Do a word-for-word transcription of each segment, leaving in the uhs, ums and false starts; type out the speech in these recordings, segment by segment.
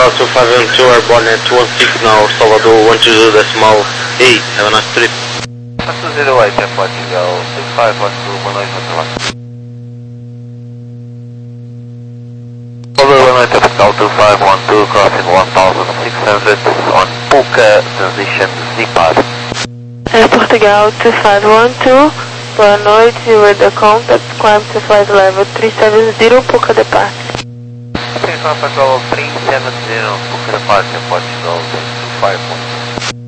Portugal two five one two, airborne at one six now, Salvador one two zero decimal eight, have a nice trip. two zero eight, é Portugal two five one two, boa noite, até lá. Salvador, boa noite, é Portugal two five one two, crossing one thousand six hundred on Puka, transition Zipar. É Portugal two five one two, boa noite, with the contact, climb to flight level three seven zero, Puka depart. Atenção, Portugal three seven zero, Puka depart, é Portugal two five one two.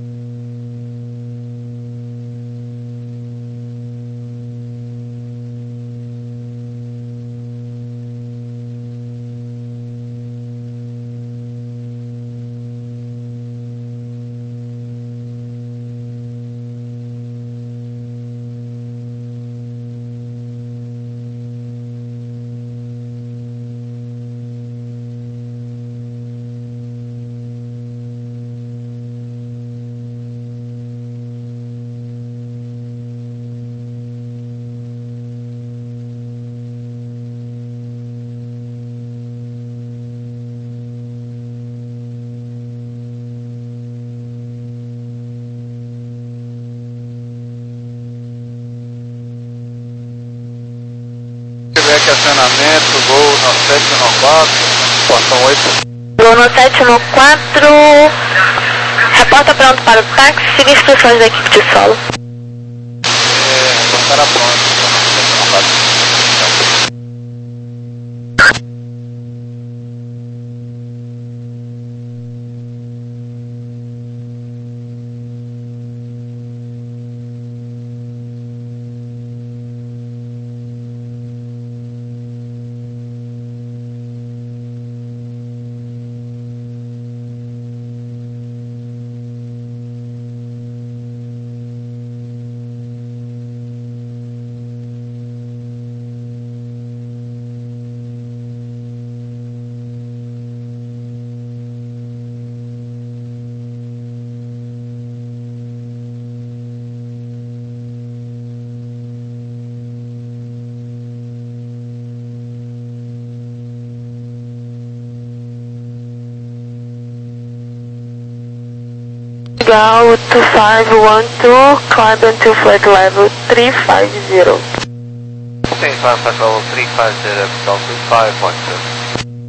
Acionamento, gol no sete no quatro, portão oito. Gol no sete no quatro, reporta pronto para o táxi, siga instruções da equipe de solo. É, então estará pronto, sete no quatro. Portugal two five one two, climb to flight level three five zero. Atenção, Portugal three five zero, Portugal two five one two.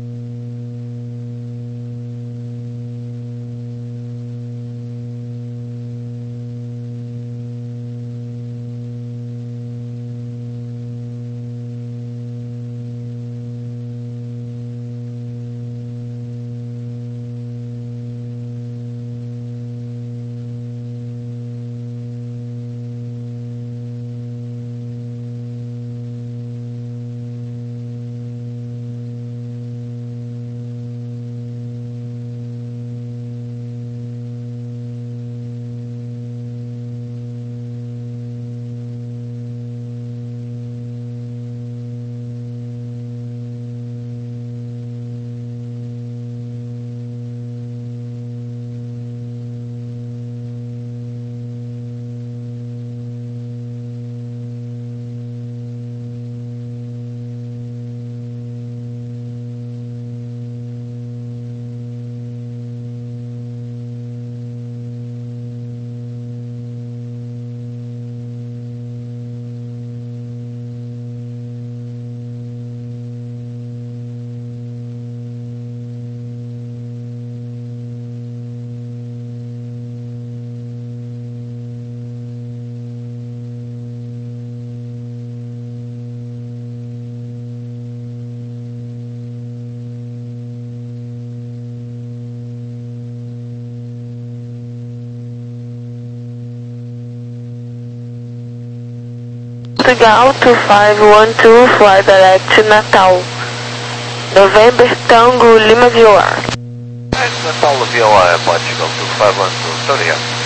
Portugal two five one two, fly direct to Natal. November Tango Lima V O R. Natal V O R, Portugal two five one two, muito obrigado.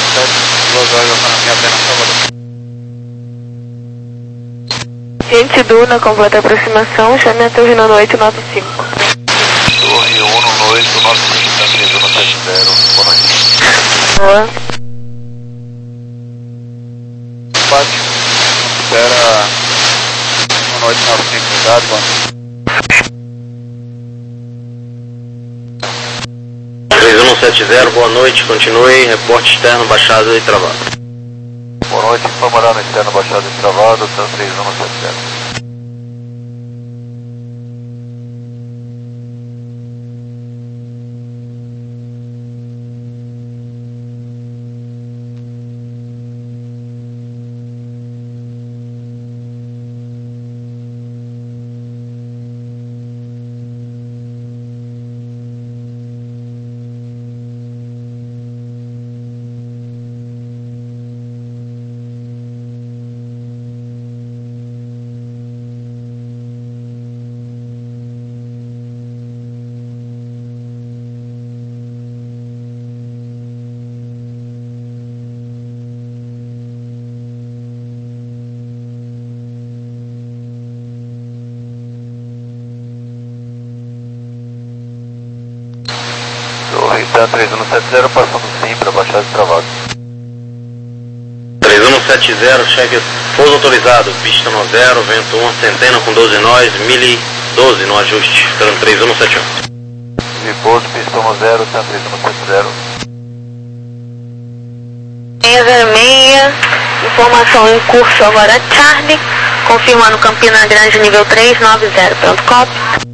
sete, duas horas na minha pena Salvador. Gente do, na completa aproximação, chame a torre no oito nove cinco. Torre um no oito nove cinco, tá três um sete zero, boa noite. Boa. Bate, espera um oito nove cinco, cuidado, mano. três um sete zero, boa noite, continue, reporte externo, baixado e travado. Boa noite, informará externo baixado e travado, tá três um sete zero. Torre três um sete zero, passando sim para baixado e travado. três um sete zero, cheque pouso autorizado, pista no zero, vento um, centena com doze nós, mili doze no ajuste, ficando três um sete um. De pouso, pista no zero, tá três um sete zero. seis zero seis, informação em curso agora Charlie, confirmando Campina Grande nível três nove zero, pronto, copy.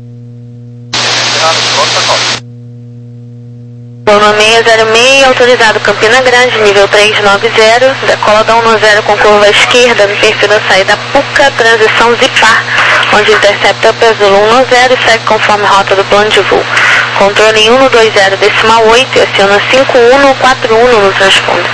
Plano seis zero seis, autorizado Campina Grande, nível três nove zero, decola da um zero com curva esquerda no perfil da saída Puca, transição Zipar, onde intercepta Pesulo um zero e segue conforme rota do plano de voo. Controle um dois zero decimal oito e aciona cinco um quatro um no transponder.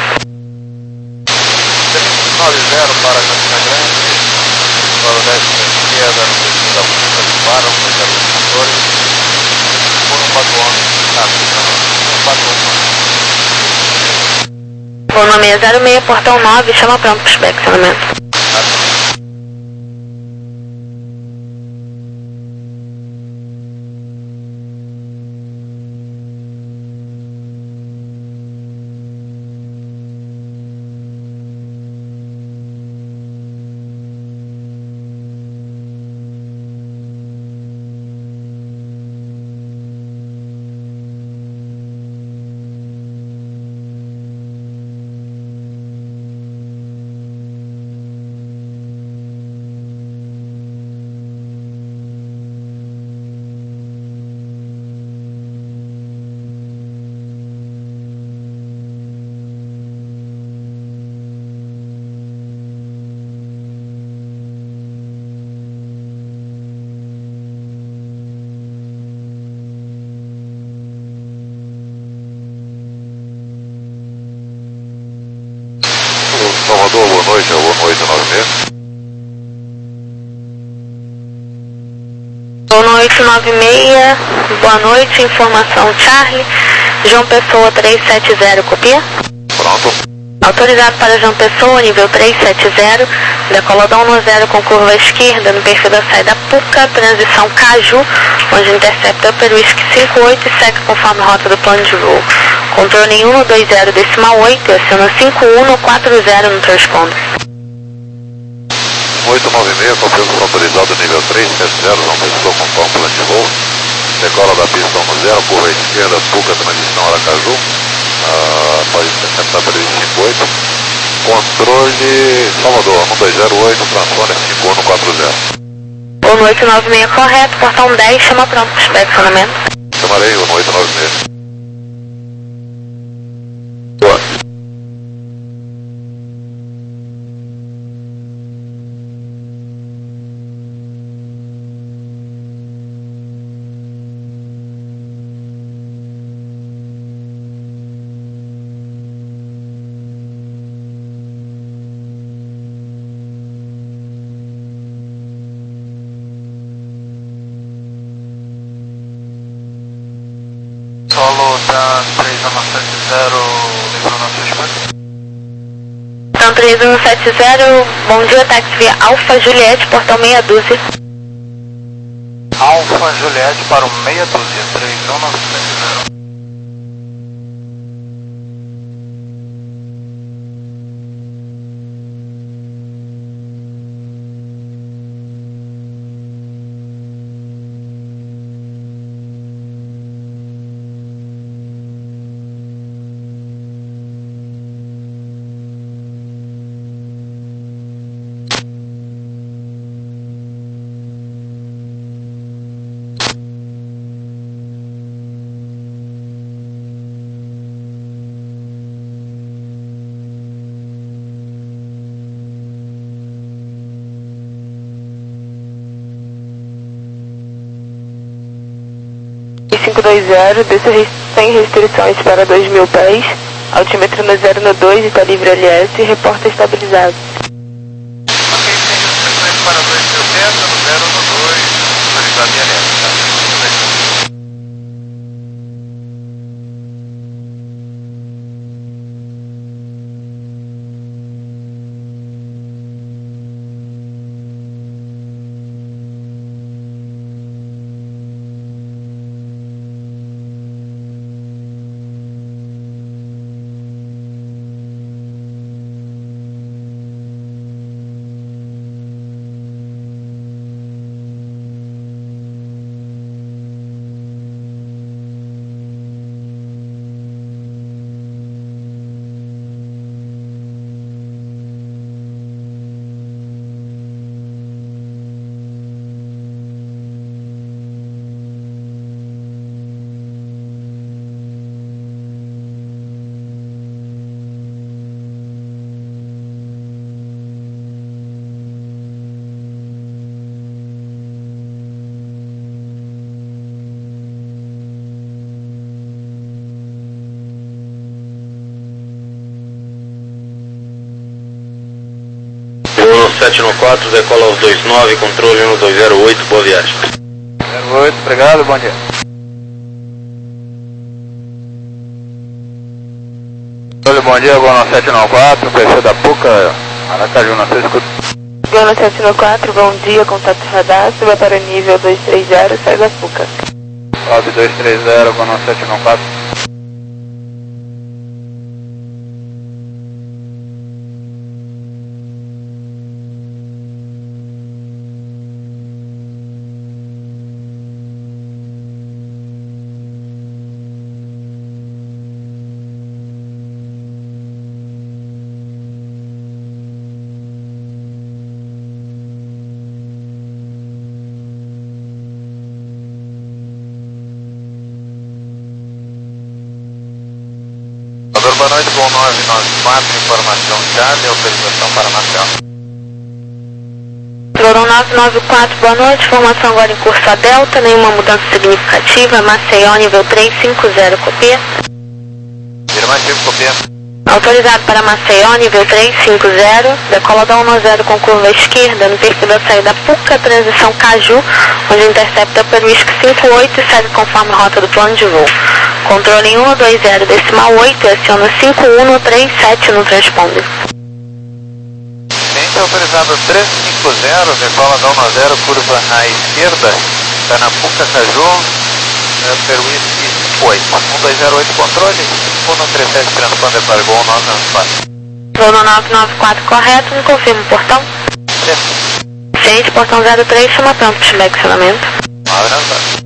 nove zero para Campina Grande, solo dez esquerda no perfil da Puca, Zipar, um dois zero motores, um quatro um, tá, Plano seis zero seis, portão nove, chama pronto para inspecionamento. Salvador, boa noite, é o oito nove seis. Plano oito nove seis, boa noite, informação Charlie, João Pessoa três sete zero, copia? Pronto. Autorizado para João Pessoa, nível três sete zero, decola da um zero com curva esquerda no perfil da saída Puca, transição Caju, onde intercepta Peruísque cinco oito e segue conforme rota do plano de voo. Controle um dois zero decimal oito e aciona cinco um quatro zero no transponder. oito nove seis, confirmação autorizado nível três sete zero, João Pessoa conforme plano de voo. Decola da pista um zero, curva esquerda, Puca, transição Aracaju. Uh, pode interceptar pelo cinco oito. Controle Salvador, um dois zero oito, transponder cinco um quatro zero. Plano oito nove seis correto, portão dez, chama pronto para inspecionamento. Chamarei o oito nove seis. Boa. Solo da três um sete zero, livro nosso espaço. Y três um sete zero, bom dia, táxi via Alfa Juliette, portão meia dúzia. Alfa Juliette para o meia dúzia, três um nove sete zero. cinco dois zero, desça sem restrições para dois mil pés, altímetro no zero no dois, está livre L S, reporta estabilizado. Ok, sem restrições para dois mil pés, no zero no dois, estabilizado L S, tá? sete no quatro, decola aos dois nove, controle um dois zero oito, boa viagem. zero oito, obrigado, bom dia. Olha, bom dia, Gono sete nove quatro, P C da PUCA, Aracaju, não sei se escuta. Gono sete nove quatro, bom dia, contato radar, suba para o nível dois três zero, sai da PUCA. Sobe dois três zero, Gono sete nove quatro. Boa noite, bom nove nove quatro, informação Charlie, autorização para Maceió. Florão nove nove quatro, boa noite, informação agora em curso a Delta, nenhuma mudança significativa, Maceió nível três cinco zero, copia. Afirmativo, copia. Autorizado para Maceió, nível três cinco zero, decola da um zero com curva esquerda, no perfil da saída PUCA, transição Caju, onde intercepta pelo I S C cinco oito e segue conforme a rota do plano de voo. Controle em um dois zero decimal oito e aciona cinco um três sete no transponder. Ciência autorizado três cinco zero, decola da um zero, curva à esquerda, está na PUCA Caju, é, pelo I S C cinco oito. um dois zero oito controle, cinco um três sete transponder para Gol nove nove quatro. Plano nove nove quatro correto, me confirma o portão. Certo. Ciente, portão zero três, chama pronto para estiver acionamento. nove nove quatro.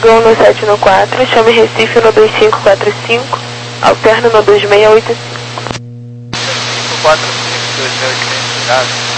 Gol no sete no quatro, chame Recife no dois cinco quatro cinco, alterno no dois seis oito cinco. cinco quatro cinco, dois seis oito cinco, obrigado.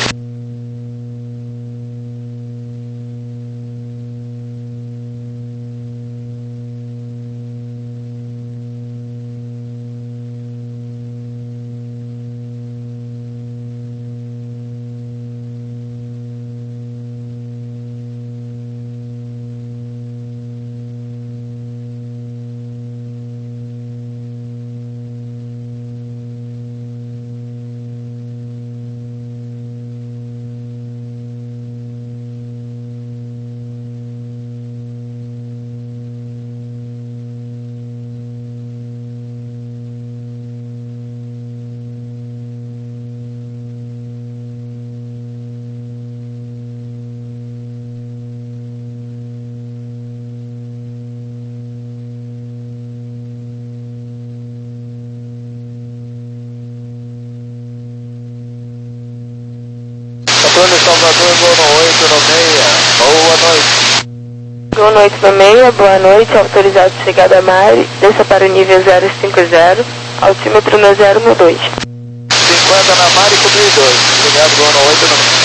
Antônio Salvador, gol no oito no meia, boa noite. Gol no oito no meia, boa noite, autorizado chegada a Mari, desça para o nível zero cinco zero, altímetro no zero no dois. cinquenta na Mari, cobriu dois, obrigado, gol no oito no meia.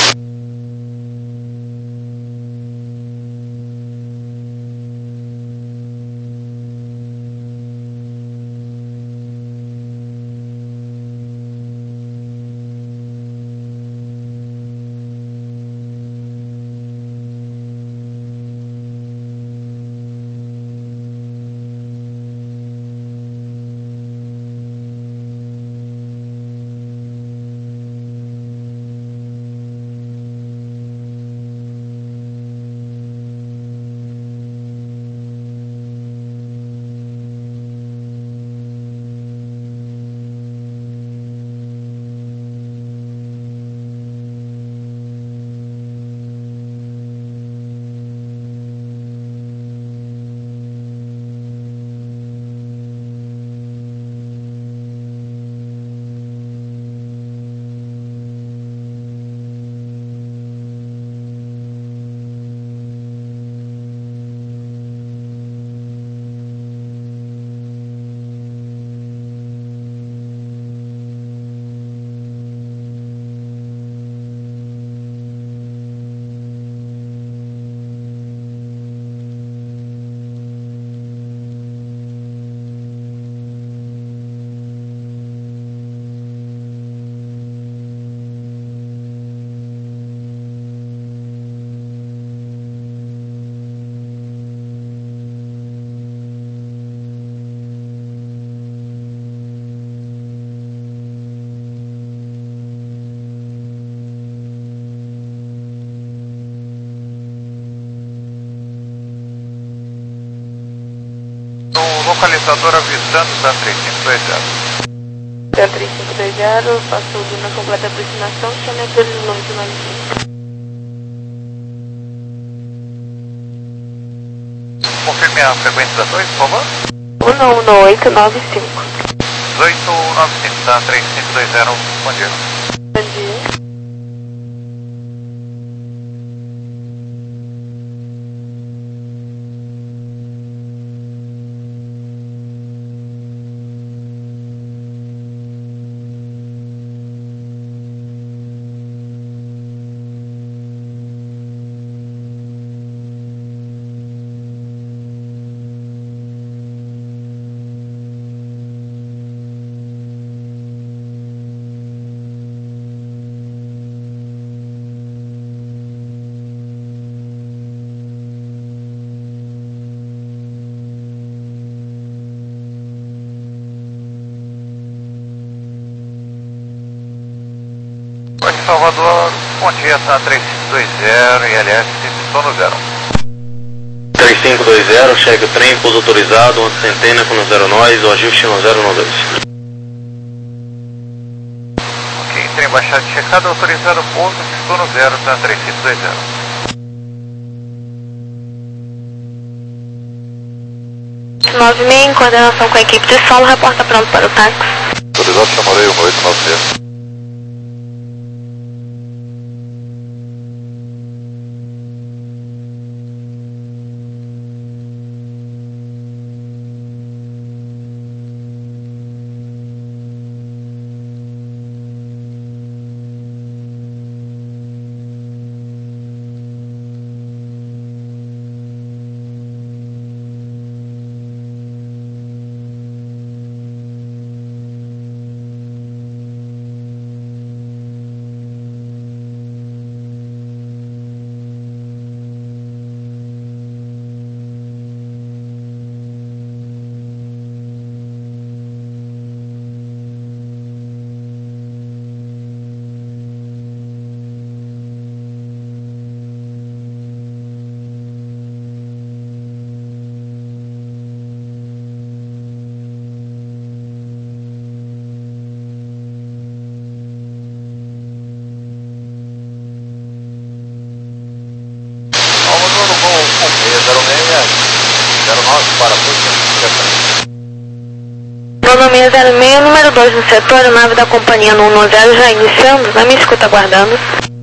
No localizador avisando, tá três cinco dois zero. Tá três cinco dois zero, passou de uma completa aproximação, chame a torre no nove nove cinco. Confirme a frequência da torre, por favor. um um oito nove cinco. oito nove cinco, tá três cinco dois zero, bom dia. Bom dia. Salvador, bom dia, tá três cinco dois zero, I L S, estou no zero. três cinco dois zero, cheque o trem, pouso autorizado, uma centena com no zero nós, o ajuste no zero no dois. Ok, trem baixado checado, autorizado, pouso, estou no zero, tá três cinco dois zero. nove seis, em coordenação com a equipe de solo, reporta pronto para o táxi. Autorizado, chamarei um oito nove seis. seis zero seis, número dois no setor, a nave da companhia no um zero já iniciando, na minha escuta aguardando.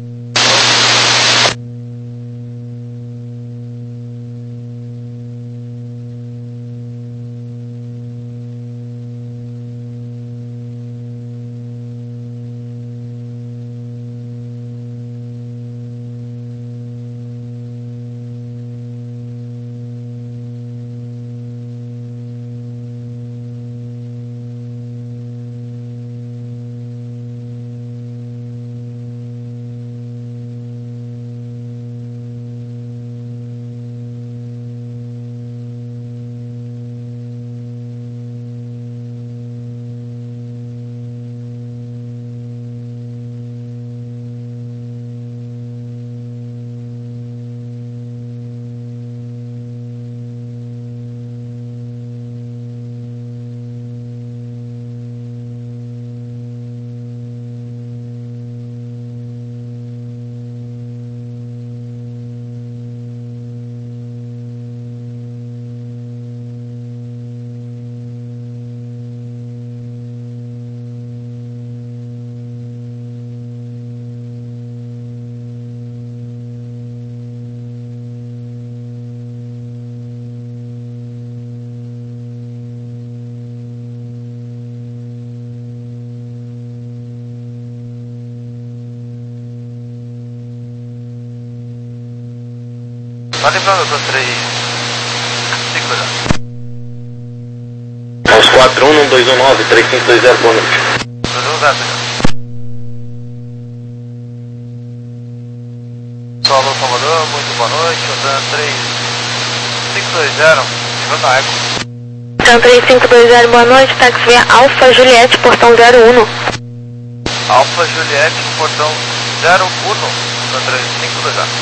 Tá lembrando do três cinco já. Aos quatro um um dois um nove três cinco dois zero, boa noite. Tudo gato já. Solo Salvador, muito boa noite. Otan três cinco dois zero, nível da Eco. Otan três cinco dois zero, boa noite. Táxi via Alfa Juliette, portão zero um. Alfa Juliette, portão zero um, Otan três cinco dois zero.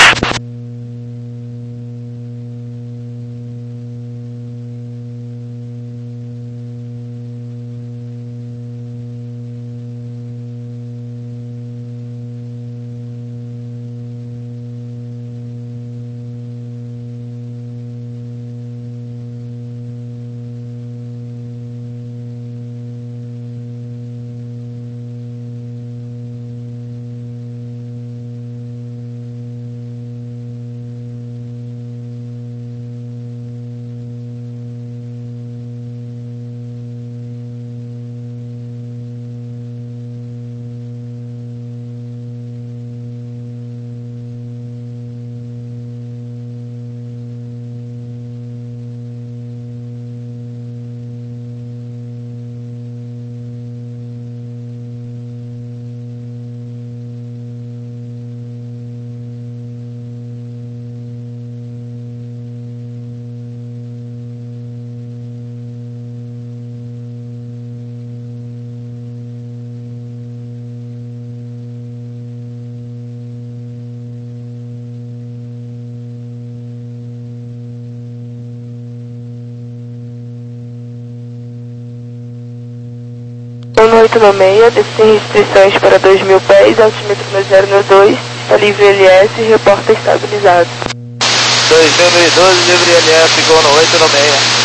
oito nove seis, desce restrições para dois mil pés, altímetro no zero nove dois, está livre L S, reporta estabilizado. dois mil e doze, livre L S, gol no oito nove seis.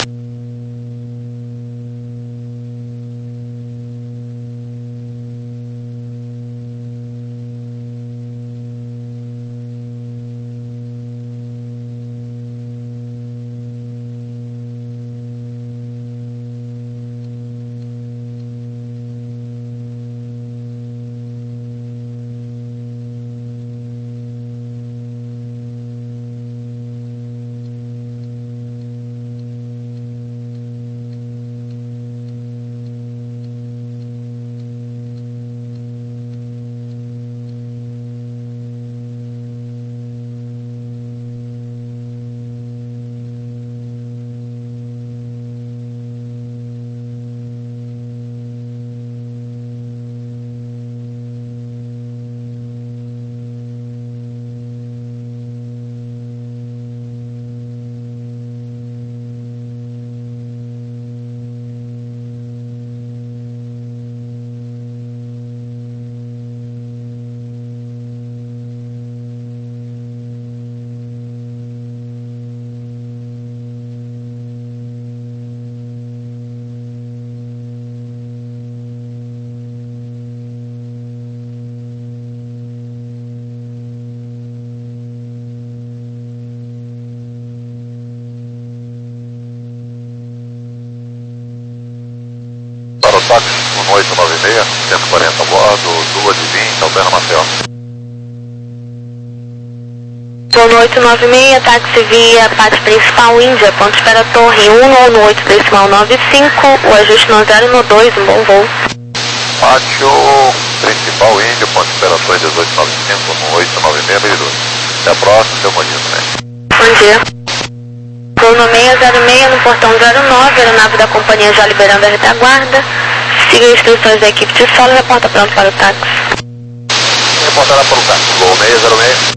táxi um oito nove seis, cento e quarenta a bordo, duas de vinte, Alpena Maceió. Sono oito nove seis, táxi via pátio principal Índia, ponto espera torre um no oito decimal nove cinco, o ajuste no zero no dois, um bom voo. Pátio principal Índia, ponto espera torre dezoito nove cinco, no oito nove seis, Merido. Até a próxima, seu bom dia também. Bom dia. Sono seis zero seis no portão zero nove, aeronave da companhia já liberando a retaguarda. Siga as instruções da equipe de solo e reporta pronto para o táxi. Reportará para o táxi. Gol seis zero seis.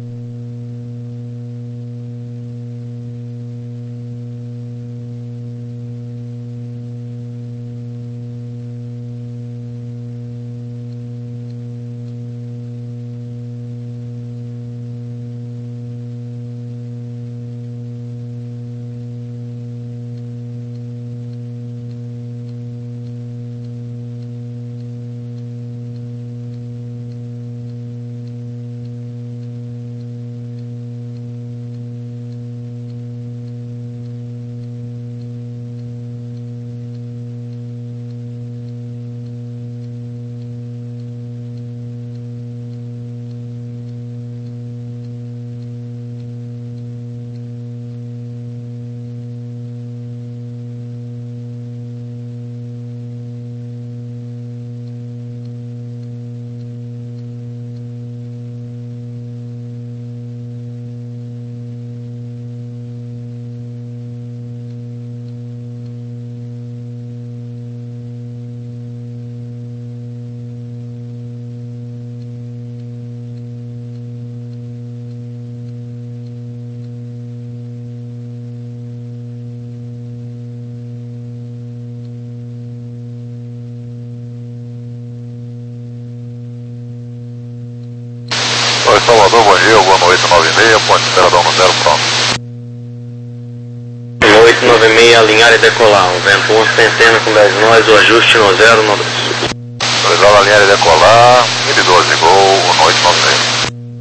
Oi, Salvador, bom dia, vou no oito nove seis, ponte esperadão no zero, pronto. No oito nove seis, alinhar e decolar, um vento um, centena com dez nós, o ajuste no zero, no dois. Autorizado, alinhar e decolar, mil e doze, gol, no oito nove seis.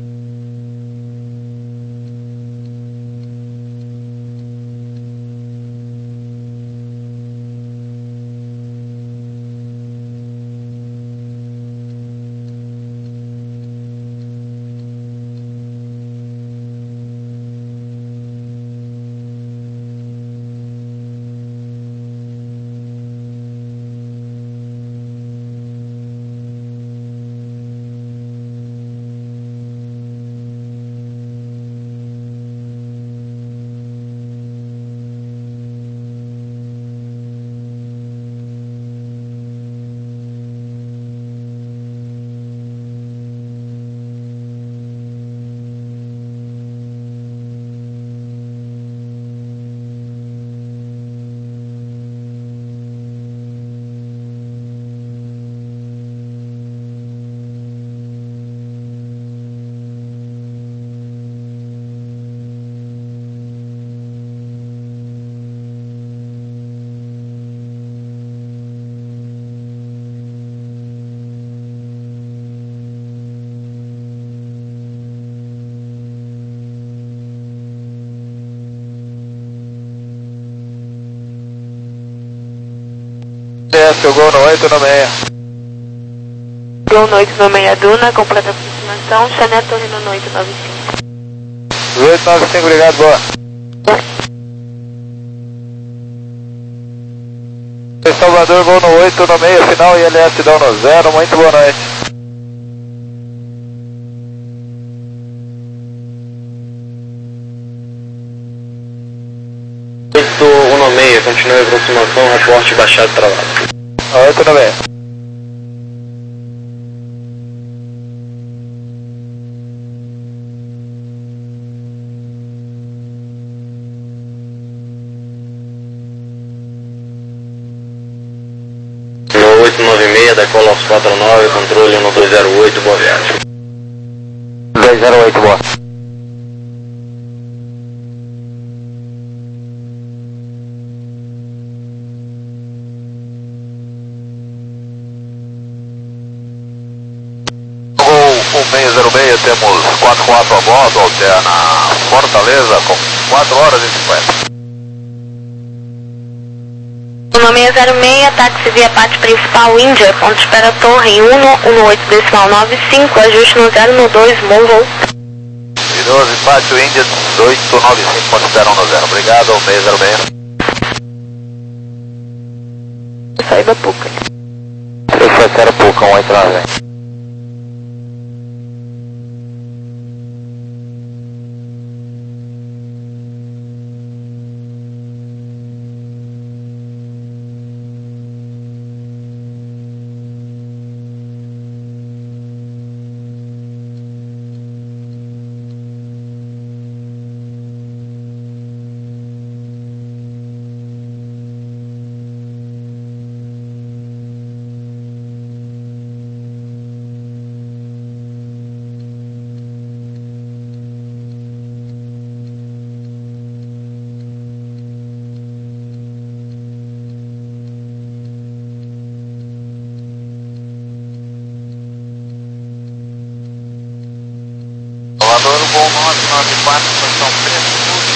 Seu gol no oito nove seis. Gol no oito nove seis Duna, completa a aproximação, Chanel Torino no oito nove cinco. oito nove cinco, obrigado, boa. Salvador, gol no oito nove seis, final I L S dão no zero, muito boa noite. oito um nove seis, continue a aproximação, reporte baixado travado. oito nove seis. No oito nove seis, decola aos quatro nove, controle no dois zero oito, boa viagem. dois zero oito, boa. seis zero seis, temos quatro quatro a bordo, alterna Fortaleza com quatro horas e cinquenta. Lima seis zero seis, táxi via parte principal Índia, ponto de espera torre um um oito decimal nove cinco, ajuste no zero no dois, Move. doze, pátio Índia oito nove cinco, ponto de espera um no zero, obrigado, seis zero seis. Saída Puca. três sete zero Puca, um oito nove. Salvador, voo nove nove quatro, posição Preto,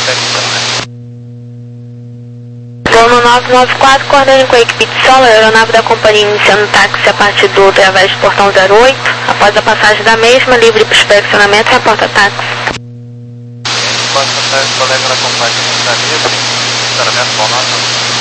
Voo no nove nove quatro, coordenando com a equipe de solo, a aeronave da companhia iniciando táxi a partir do através do portão zero oito, após a passagem da mesma, livre para inspecionamento, reporta táxi. Após a passagem do colega da companhia está livre, inspecionamento voo nove nove quatro.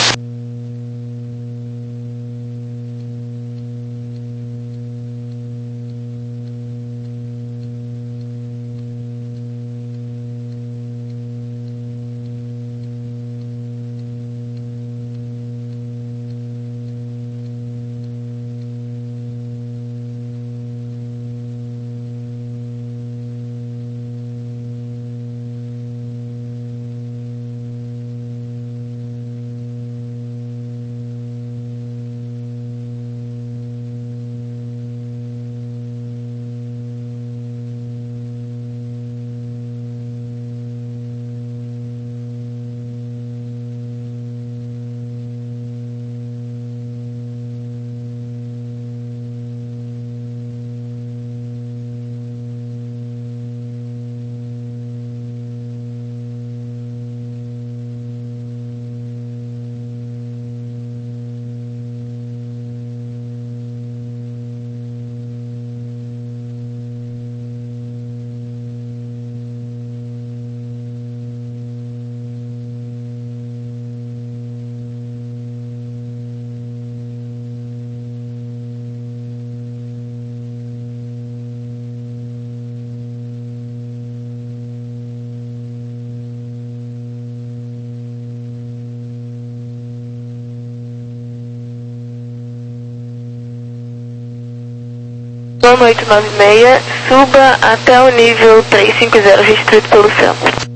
Zona oito nove seis, suba até o nível trezentos e cinquenta restrito pelo céu.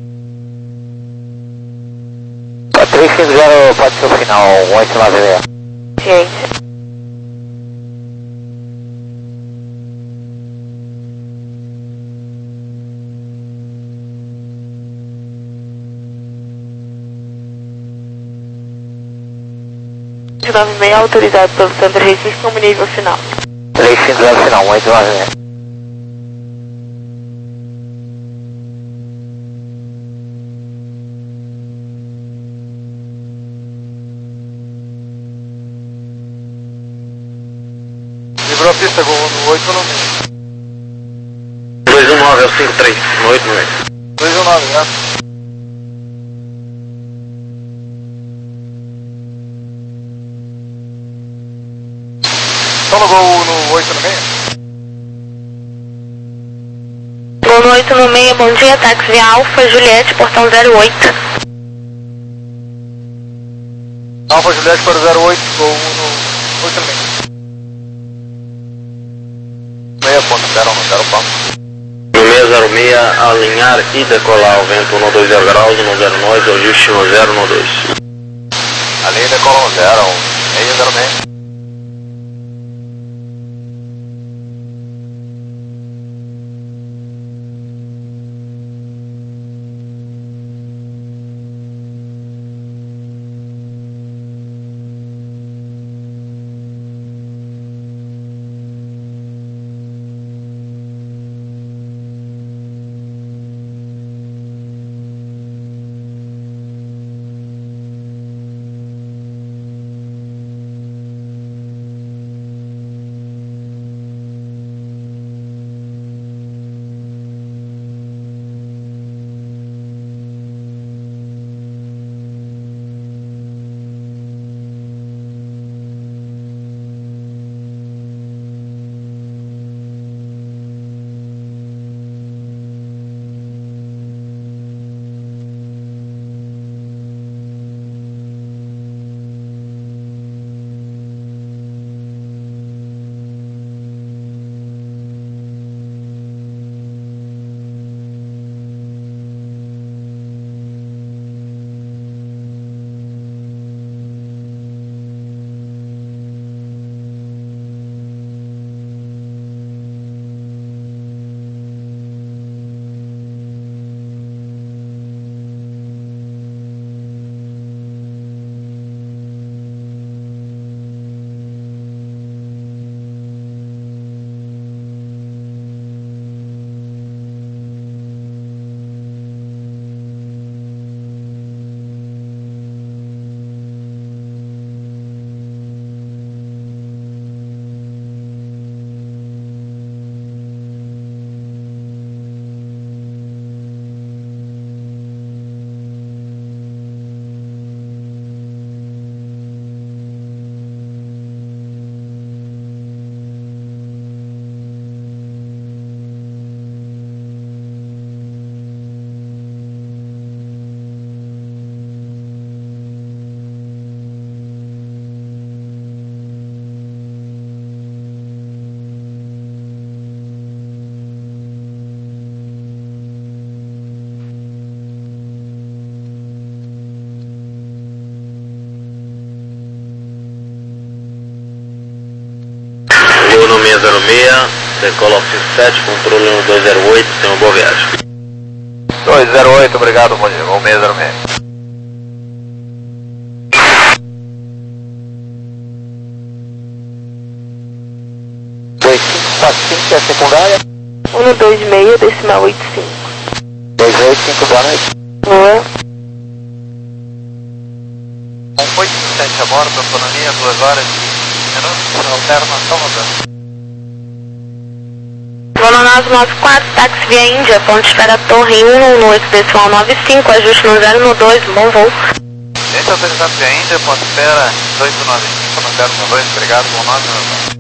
trezentos e cinquenta pode ser o final, oito nove seis. Ciência. oito nove seis autorizado pelo Centro Registro como nível final. trezentos e cinquenta final, oito nove seis. Livrou a pista com o oito nove seis. dois um nove é o cinco três, no oito nove seis. dois um nove, né? Só no gol no oito nove seis? Gol no oito nove seis, bom dia, táxi via Alfa, Juliette, portão zero oito. Alfa Juliette para o zero oito, gol no oito nove seis. seis ponto zero um zero ponto. No seis zero seis, alinhar e decolar o vento um dois zero graus, um zero nove, ajuste no zero no dois. Alinha e decola um zero, seis zero seis. zero seis, decola ao cinco sete, controle no dois zero oito, tenha uma boa viagem. dois zero oito, obrigado, bom dia, vamos seis zero seis. dois cinco quatro cinco, que é a secundária. um dois seis, decimal oito cinco. dois oito cinco, boa noite. Boa. um oito sete a bordo, autonomia duas horas e minutos, alternação rodando. Volo nove nove quatro, táxi via Índia, ponte espera Torre um no oito decimal nove cinco, ajuste no zero no dois, bom voo. Gente autorizado via Índia, ponte espera oito nove cinco no zero no dois, obrigado, bom nove nove.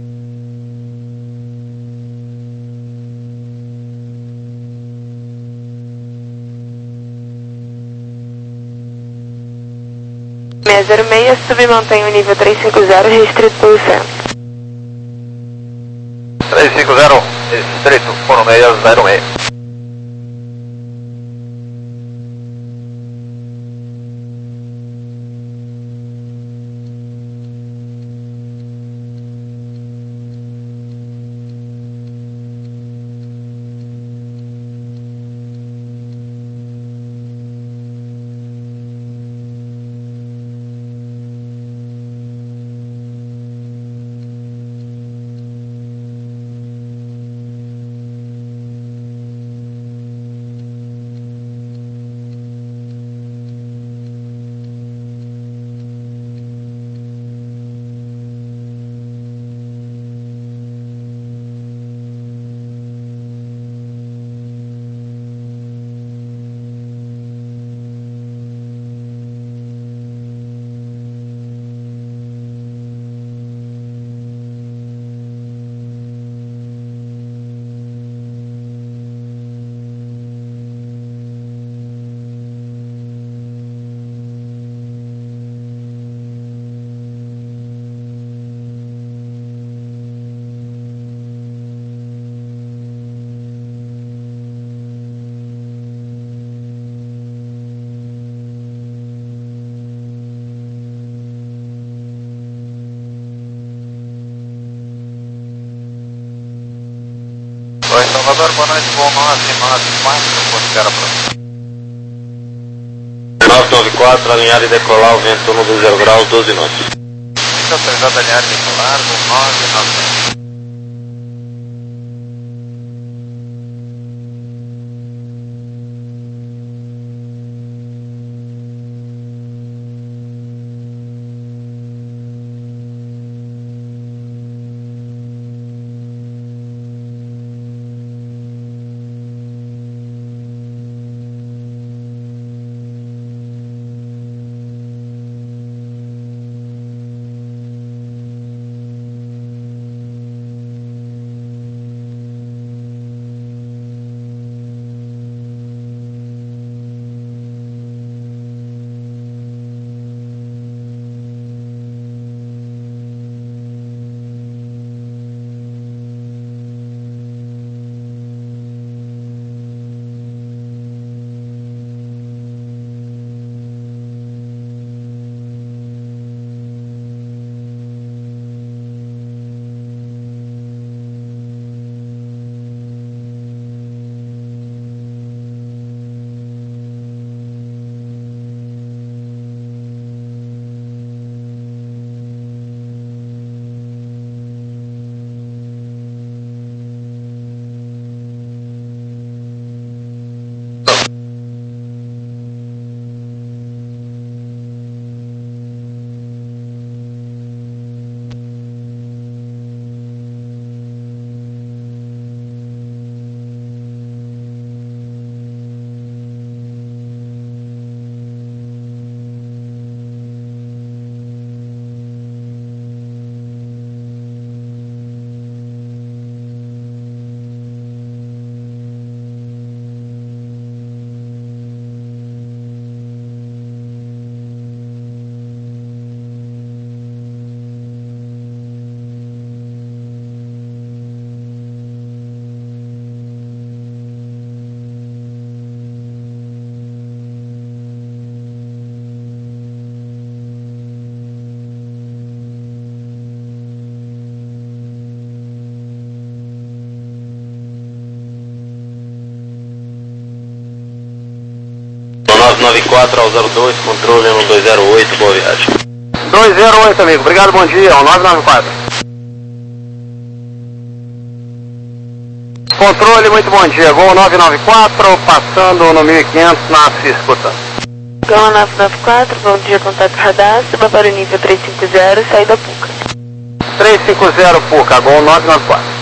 seis zero seis, submantém o nível trezentos e cinquenta, restrito pelo centro. trezentos e cinquenta, restrito, por seis zero seis. Oi, Salvador, boa noite, voo nove nove quatro, ponto espera para nove nove quatro, alinhar e decolar o vento no dois zero graus, doze knots. Gente autorizado alinhar e decolar, voo nove nove. quatro ao zero dois, controle no dois zero oito, boa viagem. dois zero oito, amigo, obrigado, bom dia, ao nove nove quatro. Controle, muito bom dia, Gol nove nove quatro, passando no mil e quinhentos na se escuta. Gol nove nove quatro, bom dia, contato radar, suba para o nível trezentos e cinquenta, saída Puca. trezentos e cinquenta Puca, Gol nove nove quatro.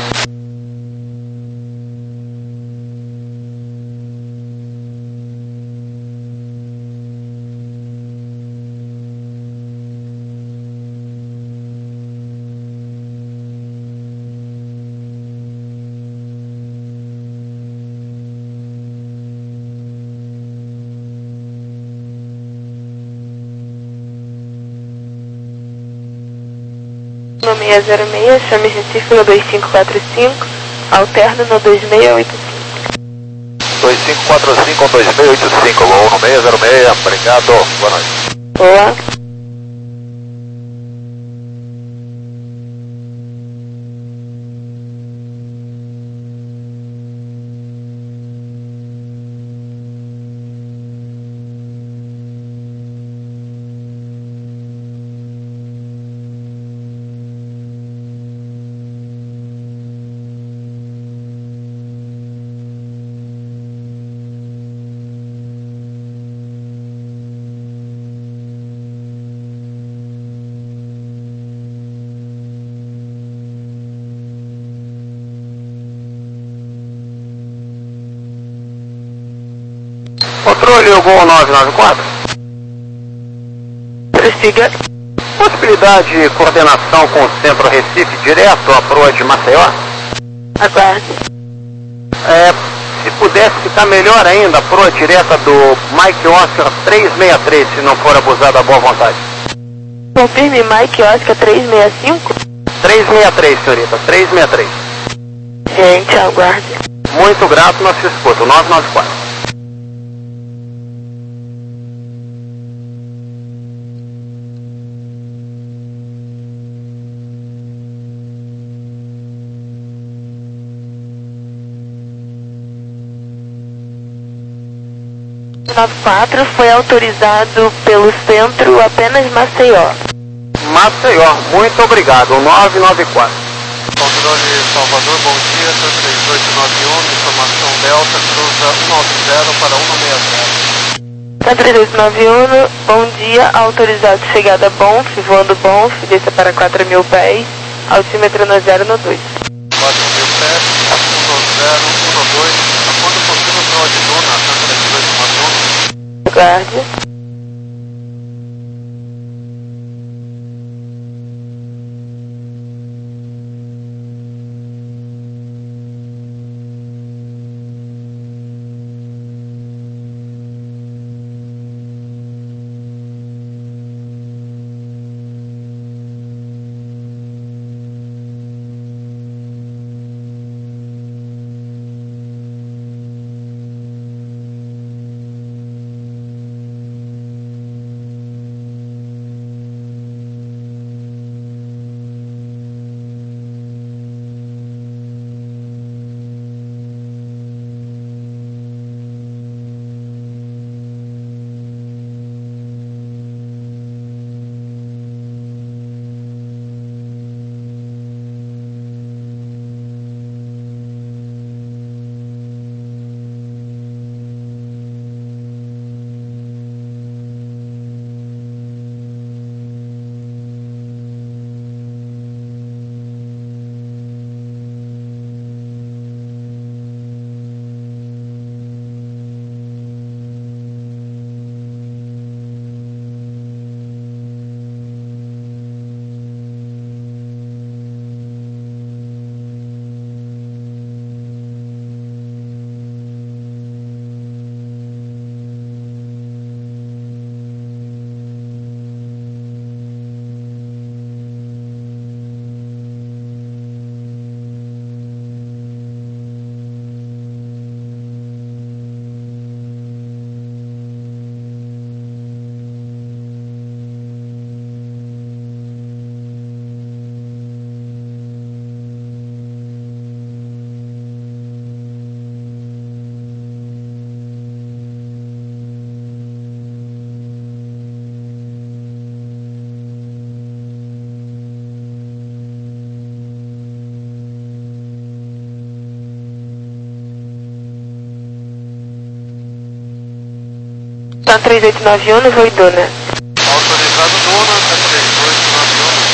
No seis zero seis, chame Recife no dois cinco quatro cinco, alterno no dois seis oito cinco. dois cinco quatro cinco, dois seis oito cinco, Gol no seis zero seis, obrigado, boa noite. Boa. Controle o Gol nove nove quatro. Prossiga. Possibilidade de coordenação com o Centro Recife direto à proa de Maceió? Aguarde. É, se pudesse ficar melhor ainda, a proa direta do Mike Oscar trezentos e sessenta e três, se não for abusado à boa vontade. Confirme Mike Oscar trezentos e sessenta e cinco. trezentos e sessenta e três, senhorita, trezentos e sessenta e três. Gente, aguarde. Muito grato, nós se escuta, nove nove quatro. nove quatro foi autorizado pelo centro apenas Maceió. Maceió, muito obrigado, nove nove quatro. Controle Salvador, bom dia, três oito nove um, informação Delta, cruza cento e noventa para cento e noventa. três oito nove um, bom dia, autorizado chegada Bonf, voando Bonf, desça para quatro mil pés, altímetro no zero no dois. quatro mil pés, um zero um dois, quando possível para de Duna, Santa três oito nove um. Aguarde. Sun três oito nove um no voo Duna. Autorizado Duna, três oito nove um.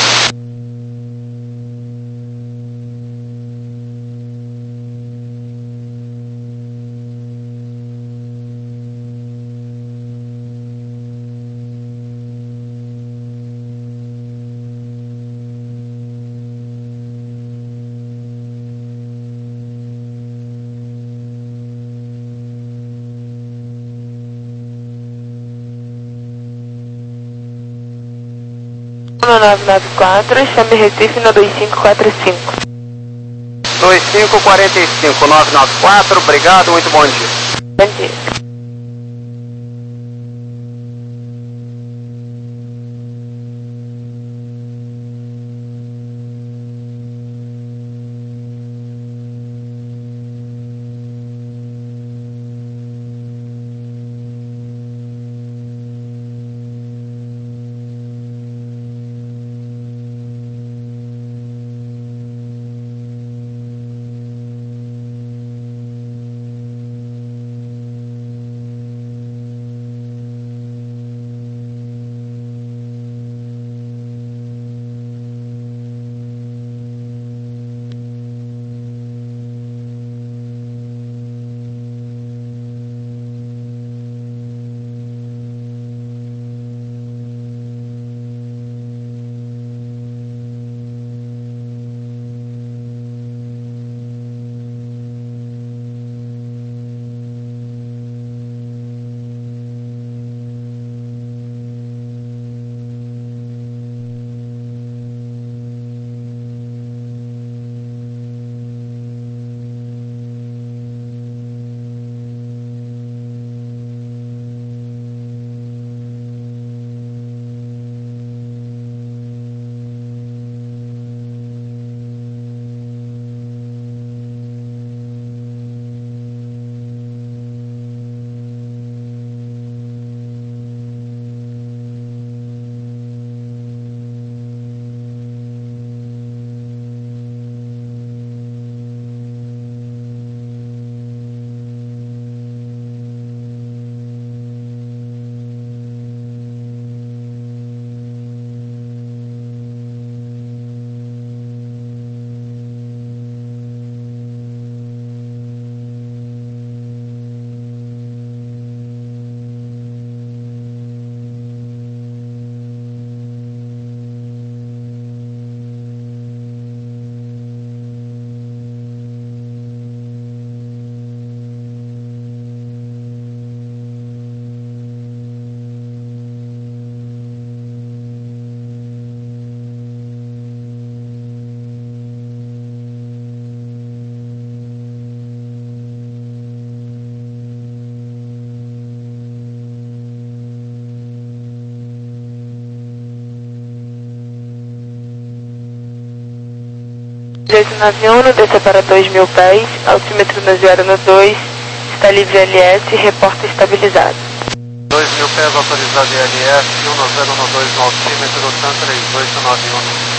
No nove nove quatro, chame Recife no dois cinco quatro cinco. dois cinco quatro cinco, nove nove quatro, obrigado, muito bom dia. Bom dia. oito nove um, desça para dois mil pés, altímetro no zero no dois, está livre L S, reporta estabilizado. dois mil pés autorizado em L S, um no zero no dois no altímetro, Sun três oito nove um.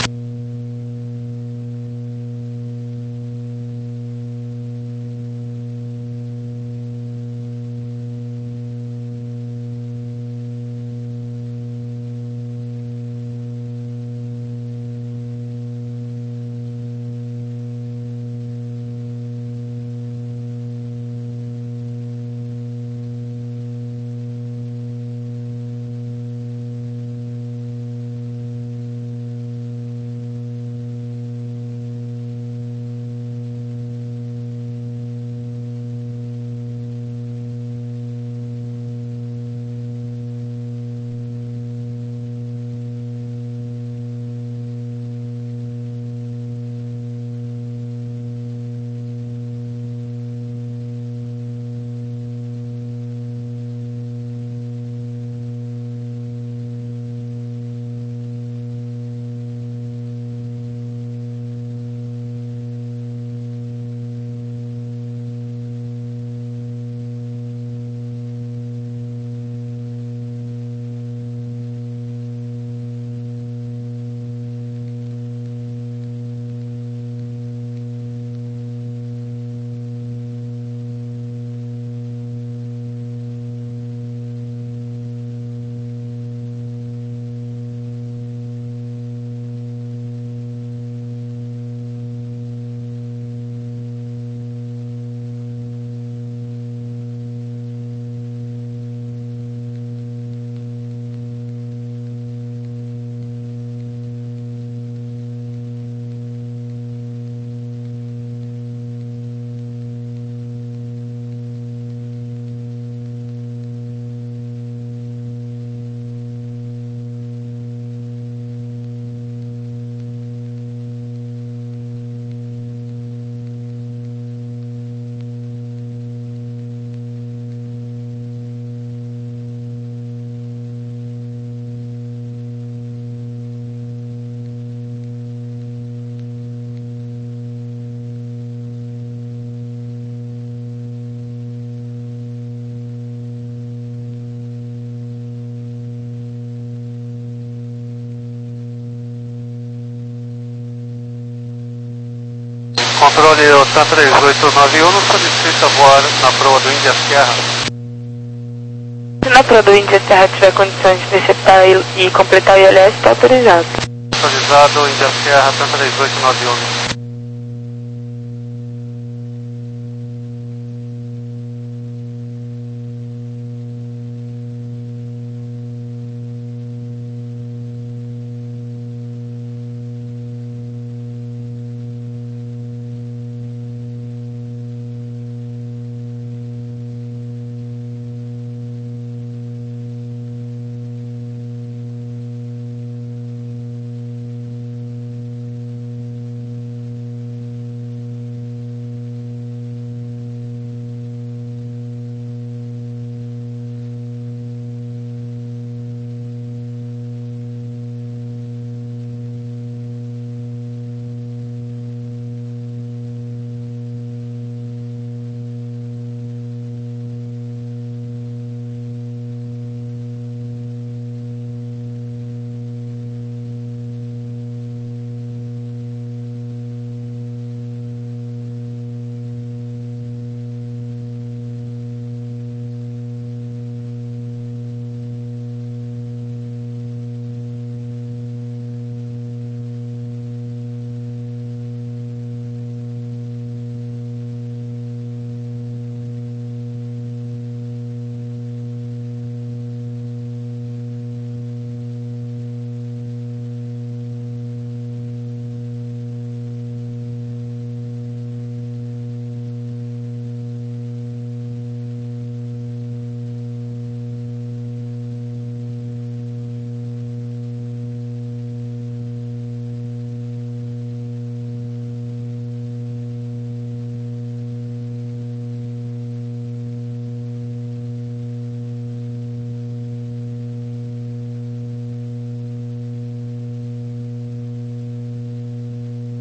controle, o TAM três oito nove um solicita voar na proa do Índia Sierra. Se na proa do Índia Sierra tiver condições de interceptar e, e completar o I L S, está autorizado. Autorizado, Índia Sierra, TAM três oito nove um.